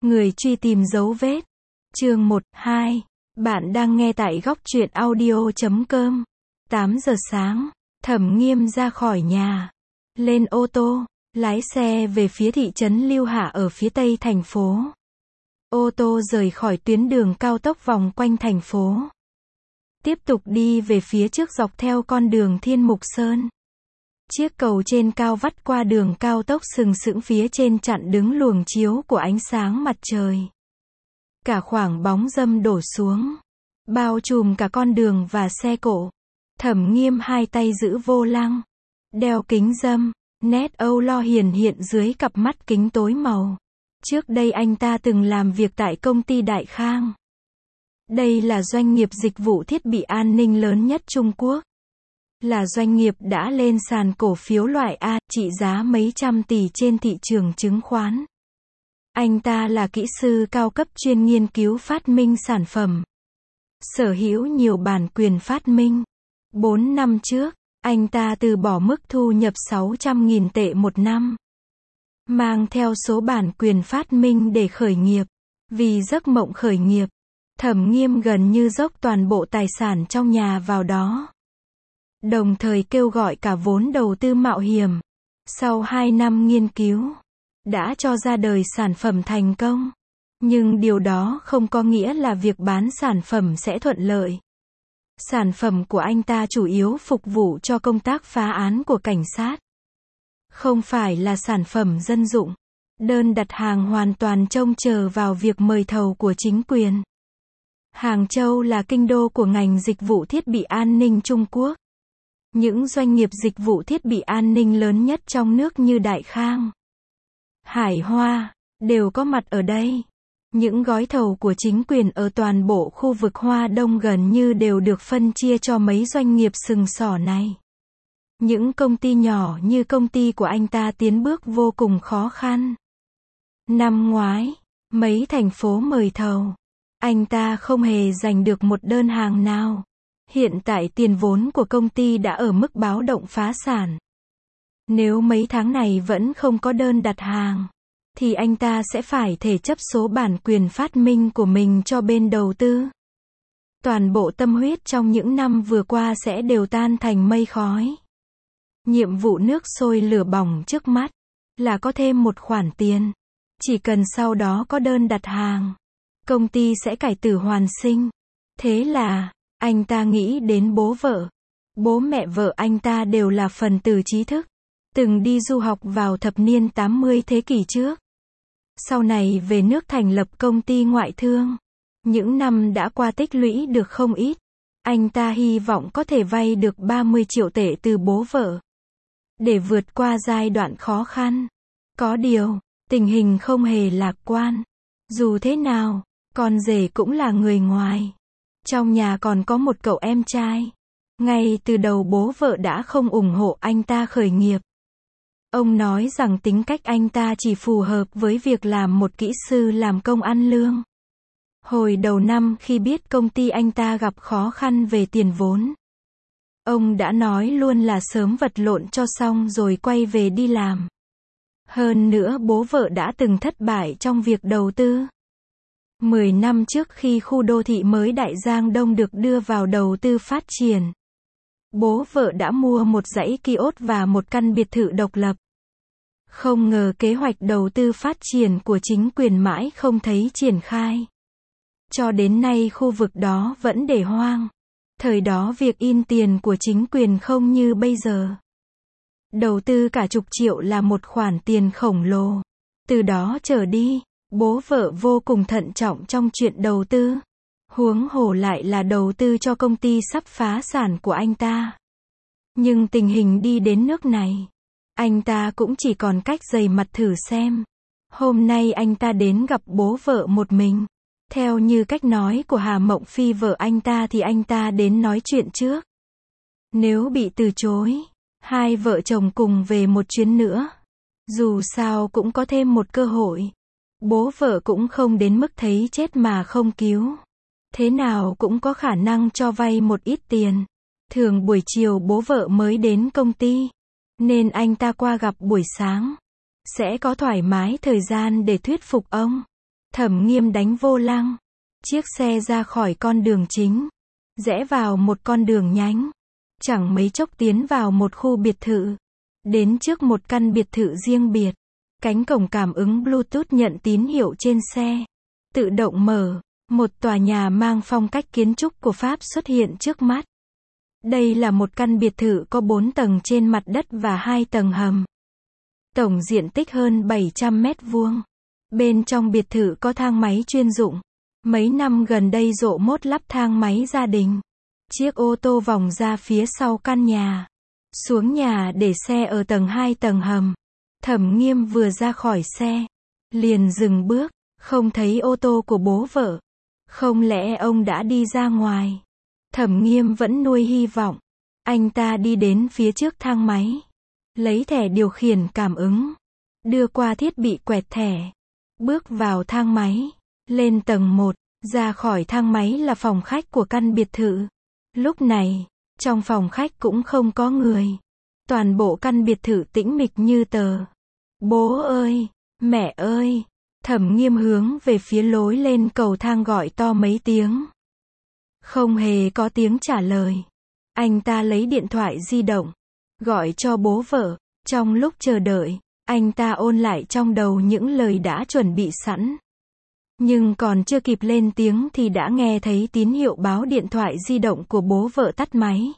Người truy tìm dấu vết. Chương 1, 2. Bạn đang nghe tại góc truyện audio.com. 8 giờ sáng, Thẩm Nghiêm ra khỏi nhà. Lên ô tô, lái xe về phía thị trấn Lưu Hạ ở phía tây thành phố. Ô tô rời khỏi tuyến đường cao tốc vòng quanh thành phố. Tiếp tục đi về phía trước dọc theo con đường Thiên Mục Sơn. Chiếc cầu trên cao vắt qua đường cao tốc sừng sững phía trên chặn đứng luồng chiếu của ánh sáng mặt trời. Cả khoảng bóng râm đổ xuống, bao trùm cả con đường và xe cộ. Thẩm Nghiêm hai tay giữ vô lăng, đeo kính râm, nét âu lo hiển hiện dưới cặp mắt kính tối màu. Trước đây anh ta từng làm việc tại công ty Đại Khang. Đây là doanh nghiệp dịch vụ thiết bị an ninh lớn nhất Trung Quốc. Là doanh nghiệp đã lên sàn cổ phiếu loại A, trị giá mấy trăm tỷ trên thị trường chứng khoán. Anh ta là kỹ sư cao cấp chuyên nghiên cứu phát minh sản phẩm. Sở hữu nhiều bản quyền phát minh. 4 năm trước, anh ta từ bỏ mức thu nhập 600.000 tệ một năm. Mang theo số bản quyền phát minh để khởi nghiệp. Vì giấc mộng khởi nghiệp, Thẩm Nghiêm gần như dốc toàn bộ tài sản trong nhà vào đó. Đồng thời kêu gọi cả vốn đầu tư mạo hiểm. Sau 2 năm nghiên cứu, đã cho ra đời sản phẩm thành công. Nhưng điều đó không có nghĩa là việc bán sản phẩm sẽ thuận lợi. Sản phẩm của anh ta chủ yếu phục vụ cho công tác phá án của cảnh sát. Không phải là sản phẩm dân dụng. Đơn đặt hàng hoàn toàn trông chờ vào việc mời thầu của chính quyền. Hàng Châu là kinh đô của ngành dịch vụ thiết bị an ninh Trung Quốc. Những doanh nghiệp dịch vụ thiết bị an ninh lớn nhất trong nước như Đại Khang, Hải Hoa, đều có mặt ở đây. Những gói thầu của chính quyền ở toàn bộ khu vực Hoa Đông gần như đều được phân chia cho mấy doanh nghiệp sừng sỏ này. Những công ty nhỏ như công ty của anh ta tiến bước vô cùng khó khăn. Năm ngoái, mấy thành phố mời thầu, anh ta không hề giành được một đơn hàng nào. Hiện tại tiền vốn của công ty đã ở mức báo động phá sản. Nếu mấy tháng này vẫn không có đơn đặt hàng, thì anh ta sẽ phải thể chấp số bản quyền phát minh của mình cho bên đầu tư. Toàn bộ tâm huyết trong những năm vừa qua sẽ đều tan thành mây khói. Nhiệm vụ nước sôi lửa bỏng trước mắt là có thêm một khoản tiền. Chỉ cần sau đó có đơn đặt hàng, công ty sẽ cải tử hoàn sinh. Thế là anh ta nghĩ đến bố vợ. Bố mẹ vợ anh ta đều là phần tử trí thức, từng đi du học vào thập niên 80 thế kỷ trước. Sau này về nước thành lập công ty ngoại thương. Những năm đã qua tích lũy được không ít. Anh ta hy vọng có thể vay được 30 triệu tệ từ bố vợ, để vượt qua giai đoạn khó khăn. Có điều, tình hình không hề lạc quan. Dù thế nào, con rể cũng là người ngoài. Trong nhà còn có một cậu em trai. Ngay từ đầu bố vợ đã không ủng hộ anh ta khởi nghiệp. Ông nói rằng tính cách anh ta chỉ phù hợp với việc làm một kỹ sư làm công ăn lương. Hồi đầu năm khi biết công ty anh ta gặp khó khăn về tiền vốn, ông đã nói luôn là sớm vật lộn cho xong rồi quay về đi làm. Hơn nữa bố vợ đã từng thất bại trong việc đầu tư. 10 năm trước khi khu đô thị mới Đại Giang Đông được đưa vào đầu tư phát triển, bố vợ đã mua một dãy kiosk và một căn biệt thự độc lập. Không ngờ kế hoạch đầu tư phát triển của chính quyền mãi không thấy triển khai. Cho đến nay khu vực đó vẫn để hoang. Thời đó việc in tiền của chính quyền không như bây giờ. Đầu tư cả chục triệu là một khoản tiền khổng lồ. Từ đó trở đi, bố vợ vô cùng thận trọng trong chuyện đầu tư. Huống hồ lại là đầu tư cho công ty sắp phá sản của anh ta. Nhưng tình hình đi đến nước này, anh ta cũng chỉ còn cách dày mặt thử xem. Hôm nay anh ta đến gặp bố vợ một mình. Theo như cách nói của Hà Mộng Phi vợ anh ta thì anh ta đến nói chuyện trước. Nếu bị từ chối, hai vợ chồng cùng về một chuyến nữa. Dù sao cũng có thêm một cơ hội. Bố vợ cũng không đến mức thấy chết mà không cứu. Thế nào cũng có khả năng cho vay một ít tiền. Thường buổi chiều bố vợ mới đến công ty, nên anh ta qua gặp buổi sáng. Sẽ có thoải mái thời gian để thuyết phục ông. Thẩm Nghiêm đánh vô lăng. Chiếc xe ra khỏi con đường chính, rẽ vào một con đường nhánh. Chẳng mấy chốc tiến vào một khu biệt thự. Đến trước một căn biệt thự riêng biệt. Cánh cổng cảm ứng Bluetooth nhận tín hiệu trên xe. Tự động mở. Một tòa nhà mang phong cách kiến trúc của Pháp xuất hiện trước mắt. Đây là một căn biệt thự có 4 tầng trên mặt đất và 2 tầng hầm. Tổng diện tích hơn 700 mét vuông. Bên trong biệt thự có thang máy chuyên dụng. Mấy năm gần đây rộ mốt lắp thang máy gia đình. Chiếc ô tô vòng ra phía sau căn nhà. Xuống nhà để xe ở tầng 2 tầng hầm. Thẩm Nghiêm vừa ra khỏi xe, liền dừng bước, không thấy ô tô của bố vợ. Không lẽ ông đã đi ra ngoài? Thẩm Nghiêm vẫn nuôi hy vọng. Anh ta đi đến phía trước thang máy, lấy thẻ điều khiển cảm ứng, đưa qua thiết bị quẹt thẻ, bước vào thang máy, lên tầng 1, ra khỏi thang máy là phòng khách của căn biệt thự. Lúc này, trong phòng khách cũng không có người. Toàn bộ căn biệt thự tĩnh mịch như tờ. Bố ơi, mẹ ơi. Thẩm Nghiêm hướng về phía lối lên cầu thang gọi to mấy tiếng. Không hề có tiếng trả lời. Anh ta lấy điện thoại di động, gọi cho bố vợ. Trong lúc chờ đợi, anh ta ôn lại trong đầu những lời đã chuẩn bị sẵn. Nhưng còn chưa kịp lên tiếng thì đã nghe thấy tín hiệu báo điện thoại di động của bố vợ tắt máy.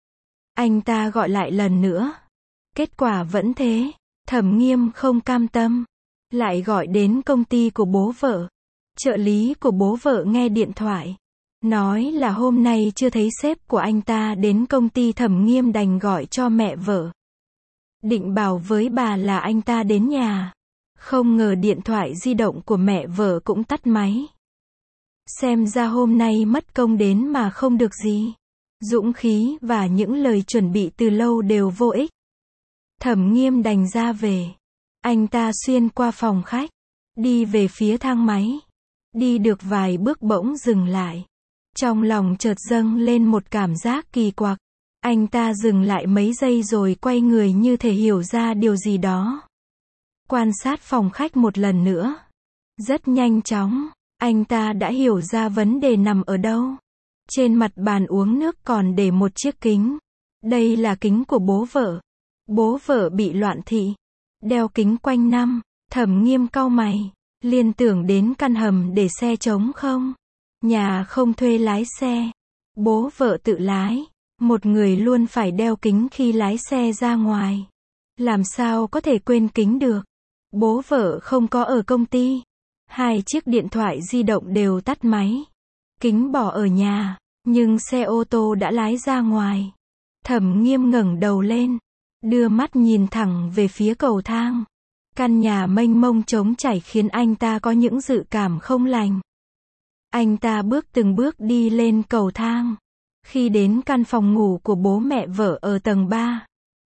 Anh ta gọi lại lần nữa. Kết quả vẫn thế. Thẩm Nghiêm không cam tâm. Lại gọi đến công ty của bố vợ. Trợ lý của bố vợ nghe điện thoại. Nói là hôm nay chưa thấy sếp của anh ta đến công ty. Thẩm Nghiêm đành gọi cho mẹ vợ. Định bảo với bà là anh ta đến nhà. Không ngờ điện thoại di động của mẹ vợ cũng tắt máy. Xem ra hôm nay mất công đến mà không được gì. Dũng khí và những lời chuẩn bị từ lâu đều vô ích. Thẩm Nghiêm đành ra về. Anh ta xuyên qua phòng khách, đi về phía thang máy. Đi được vài bước bỗng dừng lại. Trong lòng chợt dâng lên một cảm giác kỳ quặc. Anh ta dừng lại mấy giây rồi quay người như thể hiểu ra điều gì đó. Quan sát phòng khách một lần nữa. Rất nhanh chóng, anh ta đã hiểu ra vấn đề nằm ở đâu. Trên mặt bàn uống nước còn để một chiếc kính. Đây là kính của bố vợ. Bố vợ bị loạn thị. Đeo kính quanh năm. Thẩm Nghiêm cau mày. Liên tưởng đến căn hầm để xe trống không. Nhà không thuê lái xe. Bố vợ tự lái. Một người luôn phải đeo kính khi lái xe ra ngoài. Làm sao có thể quên kính được. Bố vợ không có ở công ty. 2 chiếc điện thoại di động đều tắt máy. Kính bỏ ở nhà. Nhưng xe ô tô đã lái ra ngoài. Thẩm Nghiêm ngẩng đầu lên. Đưa mắt nhìn thẳng về phía cầu thang. Căn nhà mênh mông trống trải khiến anh ta có những dự cảm không lành. Anh ta từng bước đi lên cầu thang. Khi đến căn phòng ngủ của bố mẹ vợ ở tầng 3.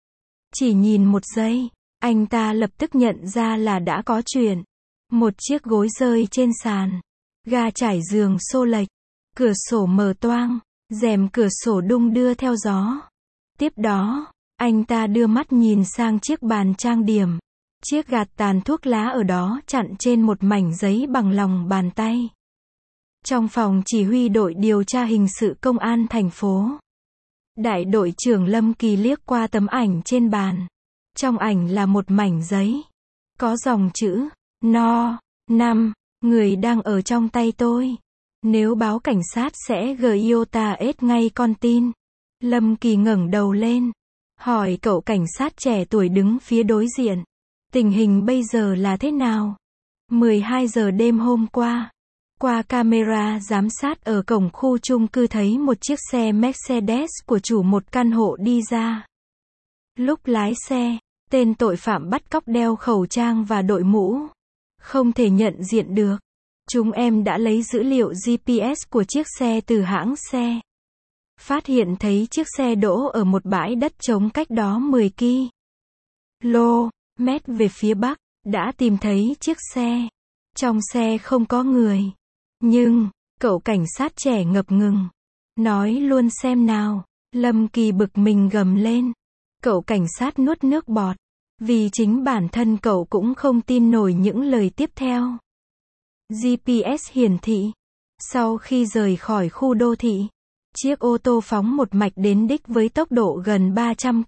Chỉ nhìn một giây, anh ta lập tức nhận ra là đã có chuyện. Một chiếc gối rơi trên sàn. Ga trải giường xô lệch. Cửa sổ mở toang. Rèm cửa sổ đung đưa theo gió. Tiếp đó, anh ta đưa mắt nhìn sang chiếc bàn trang điểm. Chiếc gạt tàn thuốc lá ở đó chặn trên một mảnh giấy bằng lòng bàn tay. Trong phòng chỉ huy đội điều tra hình sự công an thành phố. Đại đội trưởng Lâm Kỳ liếc qua tấm ảnh trên bàn. Trong ảnh là một mảnh giấy. Có dòng chữ, No. 5. Người đang ở trong tay tôi. Nếu báo cảnh sát sẽ GIOTA ngay con tin. Lâm Kỳ ngẩng đầu lên. Hỏi cậu cảnh sát trẻ tuổi đứng phía đối diện. Tình hình bây giờ là thế nào? 12 giờ đêm hôm qua. Qua camera giám sát ở cổng khu chung cư thấy một chiếc xe Mercedes của chủ một căn hộ đi ra. Lúc lái xe, tên tội phạm bắt cóc đeo khẩu trang và đội mũ. Không thể nhận diện được. Chúng em đã lấy dữ liệu GPS của chiếc xe từ hãng xe. Phát hiện thấy chiếc xe đỗ ở một bãi đất trống cách đó 10 km về phía bắc. Đã tìm thấy chiếc xe. Trong xe không có người. Nhưng, cậu cảnh sát trẻ ngập ngừng. Nói luôn xem nào. Lâm Kỳ bực mình gầm lên. Cậu cảnh sát nuốt nước bọt. Vì chính bản thân cậu cũng không tin nổi những lời tiếp theo. GPS hiển thị. Sau khi rời khỏi khu đô thị, chiếc ô tô phóng một mạch đến đích với tốc độ gần 300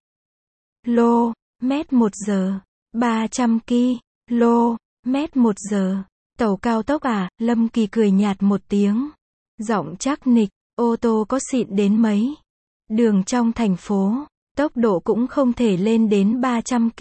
km/h. 300 km/h. Tàu cao tốc à? Lâm Kỳ cười nhạt một tiếng. Giọng chắc nịch, ô tô có xịn đến mấy. Đường trong thành phố, tốc độ cũng không thể lên đến 300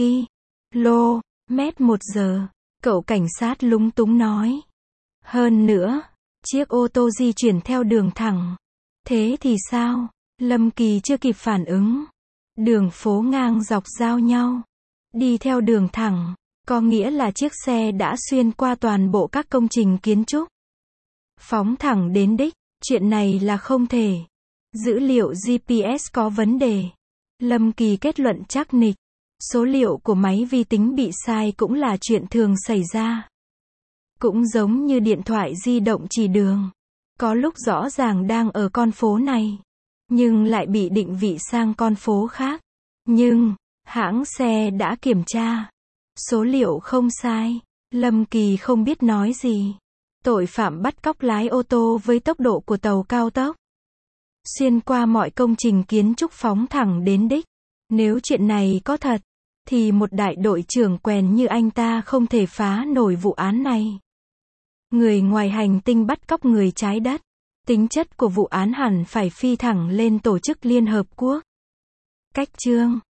km/h. Cậu cảnh sát lúng túng nói. Hơn nữa, chiếc ô tô di chuyển theo đường thẳng. Thế thì sao? Lâm Kỳ chưa kịp phản ứng. Đường phố ngang dọc giao nhau. Đi theo đường thẳng, có nghĩa là chiếc xe đã xuyên qua toàn bộ các công trình kiến trúc. Phóng thẳng đến đích, chuyện này là không thể. Dữ liệu GPS có vấn đề. Lâm Kỳ kết luận chắc nịch. Số liệu của máy vi tính bị sai cũng là chuyện thường xảy ra. Cũng giống như điện thoại di động chỉ đường. Có lúc rõ ràng đang ở con phố này, nhưng lại bị định vị sang con phố khác. Nhưng, hãng xe đã kiểm tra. Số liệu không sai. Lâm Kỳ không biết nói gì. Tội phạm bắt cóc lái ô tô với tốc độ của tàu cao tốc. Xuyên qua mọi công trình kiến trúc phóng thẳng đến đích. Nếu chuyện này có thật, thì một đại đội trưởng quèn như anh ta không thể phá nổi vụ án này. Người ngoài hành tinh bắt cóc người trái đất. Tính chất của vụ án hẳn phải phi thẳng lên tổ chức Liên Hợp Quốc. Cách chương